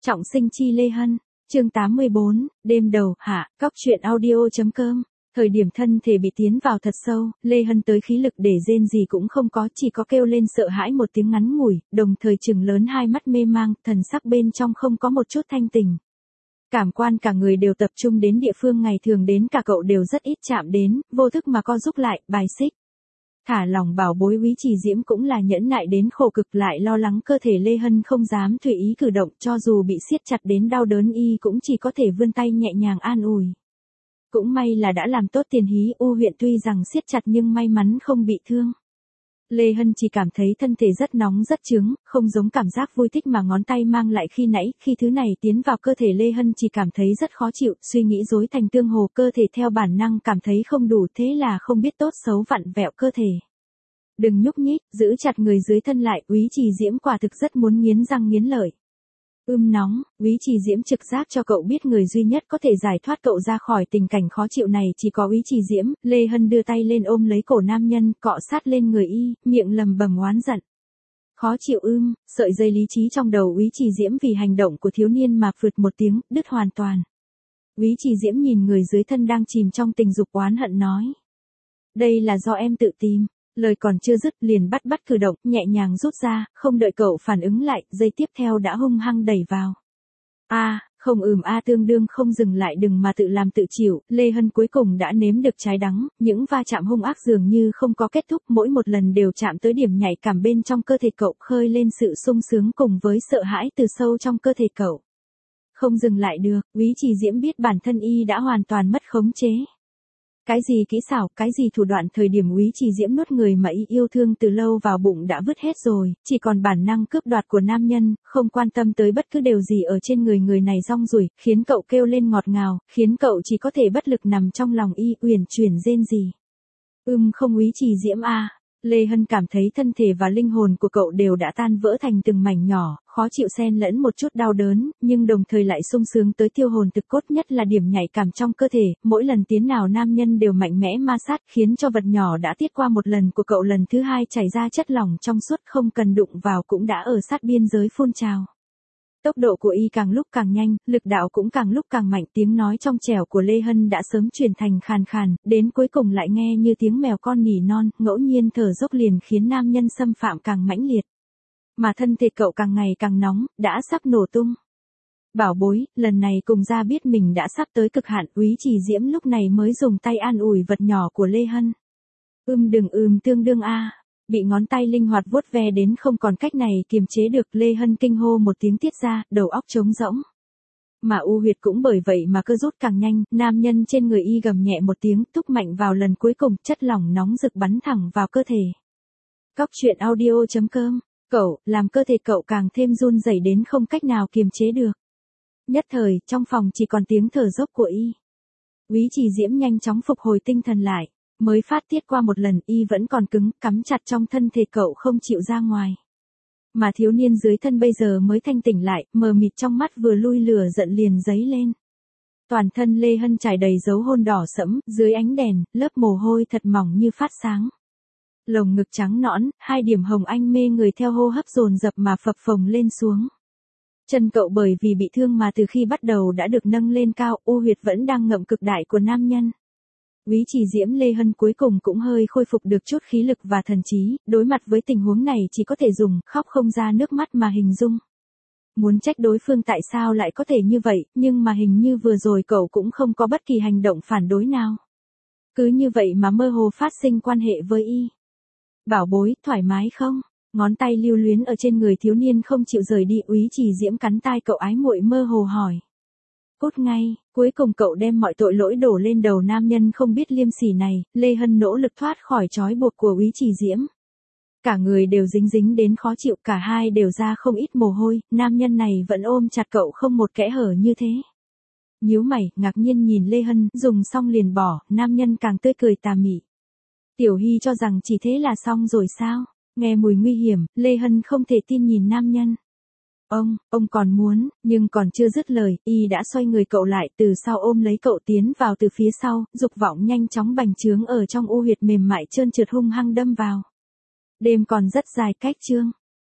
Trọng sinh chi Lê Hân, chương 84, đêm đầu, hạ, cóc truyện audio.com. Thời điểm thân thể bị tiến vào thật sâu, Lê Hân tới khí lực để rên gì cũng không có, chỉ có kêu lên sợ hãi một tiếng ngắn ngủi, đồng thời trừng lớn hai mắt mê mang, thần sắc bên trong không có một chút thanh tình. Cảm quan cả người đều tập trung đến địa phương ngày thường đến cả cậu đều rất ít chạm đến, vô thức mà co rúm lại, bài xích. Thả lòng bảo bối Úy Trì Diễm cũng là nhẫn nại đến khổ cực, lại lo lắng cơ thể Lê Hân không dám tùy ý cử động, cho dù bị siết chặt đến đau đớn y cũng chỉ có thể vươn tay nhẹ nhàng an ủi. Cũng may là đã làm tốt tiền hí, U huyện tuy rằng siết chặt nhưng may mắn không bị thương. Lê Hân chỉ cảm thấy thân thể rất nóng rất chướng, không giống cảm giác vui thích mà ngón tay mang lại khi nãy, khi thứ này tiến vào cơ thể Lê Hân chỉ cảm thấy rất khó chịu, suy nghĩ rối thành tương hồ, cơ thể theo bản năng cảm thấy không đủ, thế là không biết tốt xấu vặn vẹo cơ thể. Đừng nhúc nhích, giữ chặt người dưới thân lại, Úy Trì Diễm quả thực rất muốn nghiến răng nghiến lợi. Nóng, Úy Trì Diễm trực giác cho cậu biết người duy nhất có thể giải thoát cậu ra khỏi tình cảnh khó chịu này chỉ có Úy Trì Diễm. Lê Hân đưa tay lên ôm lấy cổ nam nhân, cọ sát lên người y, miệng lầm bầm oán giận. Khó chịu sợi dây lý trí trong đầu Úy Trì Diễm vì hành động của thiếu niên mà phượt một tiếng, đứt hoàn toàn. Úy Trì Diễm nhìn người dưới thân đang chìm trong tình dục oán hận nói. Đây là do em tự tìm. Lời còn chưa dứt liền bắt cử động, nhẹ nhàng rút ra, không đợi cậu phản ứng lại, giây tiếp theo đã hung hăng đẩy vào. Không tương đương không dừng lại, đừng mà tự làm tự chịu, Lê Hân cuối cùng đã nếm được trái đắng, những va chạm hung ác dường như không có kết thúc, mỗi một lần đều chạm tới điểm nhạy cảm bên trong cơ thể cậu, khơi lên sự sung sướng cùng với sợ hãi từ sâu trong cơ thể cậu. Không dừng lại được, Úy Trì Diễm biết bản thân y đã hoàn toàn mất khống chế. Cái gì kỹ xảo, cái gì thủ đoạn, thời điểm Úy Trì Diễm nuốt người mà y yêu thương từ lâu vào bụng đã vứt hết rồi, chỉ còn bản năng cướp đoạt của nam nhân, không quan tâm tới bất cứ điều gì ở trên người này rong ruổi, khiến cậu kêu lên ngọt ngào, khiến cậu chỉ có thể bất lực nằm trong lòng y, uyển chuyển rên rỉ. Không Úy Trì Diễm Lê Hân cảm thấy thân thể và linh hồn của cậu đều đã tan vỡ thành từng mảnh nhỏ, khó chịu xen lẫn một chút đau đớn, nhưng đồng thời lại sung sướng tới tiêu hồn thực cốt, nhất là điểm nhạy cảm trong cơ thể, mỗi lần tiến nào nam nhân đều mạnh mẽ ma sát, khiến cho vật nhỏ đã tiết qua một lần của cậu lần thứ hai chảy ra chất lỏng trong suốt, không cần đụng vào cũng đã ở sát biên giới phun trào. Tốc độ của y càng lúc càng nhanh, lực đạo cũng càng lúc càng mạnh, tiếng nói trong trẻo của Lê Hân đã sớm chuyển thành khàn khàn, đến cuối cùng lại nghe như tiếng mèo con nỉ non, ngẫu nhiên thở dốc liền khiến nam nhân xâm phạm càng mãnh liệt. Mà thân thể cậu càng ngày càng nóng, đã sắp nổ tung. Bảo bối, lần này cùng ra biết mình đã sắp tới cực hạn, Úy Trì Diễm lúc này mới dùng tay an ủi vật nhỏ của Lê Hân. Đừng tương đương Bị ngón tay linh hoạt vuốt ve đến không còn cách này kiềm chế được, Lê Hân kinh hô một tiếng tiết ra, đầu óc trống rỗng. Mà U huyệt cũng bởi vậy mà cơ rút càng nhanh, nam nhân trên người y gầm nhẹ một tiếng, thúc mạnh vào lần cuối cùng, chất lỏng nóng rực bắn thẳng vào cơ thể. Cóc truyện audio.com, cậu, làm cơ thể cậu càng thêm run rẩy đến không cách nào kiềm chế được. Nhất thời, trong phòng chỉ còn tiếng thở dốc của y. Úy Trì Diễm nhanh chóng phục hồi tinh thần lại. Mới phát tiết qua một lần, y vẫn còn cứng, cắm chặt trong thân thể cậu không chịu ra ngoài. Mà thiếu niên dưới thân bây giờ mới thanh tỉnh lại, mờ mịt trong mắt vừa lui lửa giận liền dấy lên. Toàn thân Lê Hân trải đầy dấu hôn đỏ sẫm, dưới ánh đèn, lớp mồ hôi thật mỏng như phát sáng. Lồng ngực trắng nõn, hai điểm hồng anh mê người theo hô hấp dồn dập mà phập phồng lên xuống. Chân cậu bởi vì bị thương mà từ khi bắt đầu đã được nâng lên cao, U huyệt vẫn đang ngậm cực đại của nam nhân. Úy Trì Diễm Lê Hân cuối cùng cũng hơi khôi phục được chút khí lực và thần trí, đối mặt với tình huống này chỉ có thể dùng khóc không ra nước mắt mà hình dung. Muốn trách đối phương tại sao lại có thể như vậy, nhưng mà hình như vừa rồi cậu cũng không có bất kỳ hành động phản đối nào. Cứ như vậy mà mơ hồ phát sinh quan hệ với y. Bảo bối, thoải mái không? Ngón tay lưu luyến ở trên người thiếu niên không chịu rời đi, Úy Trì Diễm cắn tai cậu ái muội mơ hồ hỏi. Cút ngay, cuối cùng cậu đem mọi tội lỗi đổ lên đầu nam nhân không biết liêm sỉ này, Lê Hân nỗ lực thoát khỏi trói buộc của Úy Trì Diễm. Cả người đều dính đến khó chịu, cả hai đều ra không ít mồ hôi, nam nhân này vẫn ôm chặt cậu không một kẽ hở như thế. Nhíu mày, ngạc nhiên nhìn Lê Hân, dùng xong liền bỏ, nam nhân càng tươi cười tà mị. Tiểu Hy cho rằng chỉ thế là xong rồi sao? Nghe mùi nguy hiểm, Lê Hân không thể tin nhìn nam nhân. Ông còn muốn, nhưng còn chưa dứt lời, y đã xoay người cậu lại, từ sau ôm lấy cậu tiến vào từ phía sau, dục vọng nhanh chóng bành trướng ở trong U huyệt mềm mại trơn trượt hung hăng đâm vào. Đêm còn rất dài cách chương.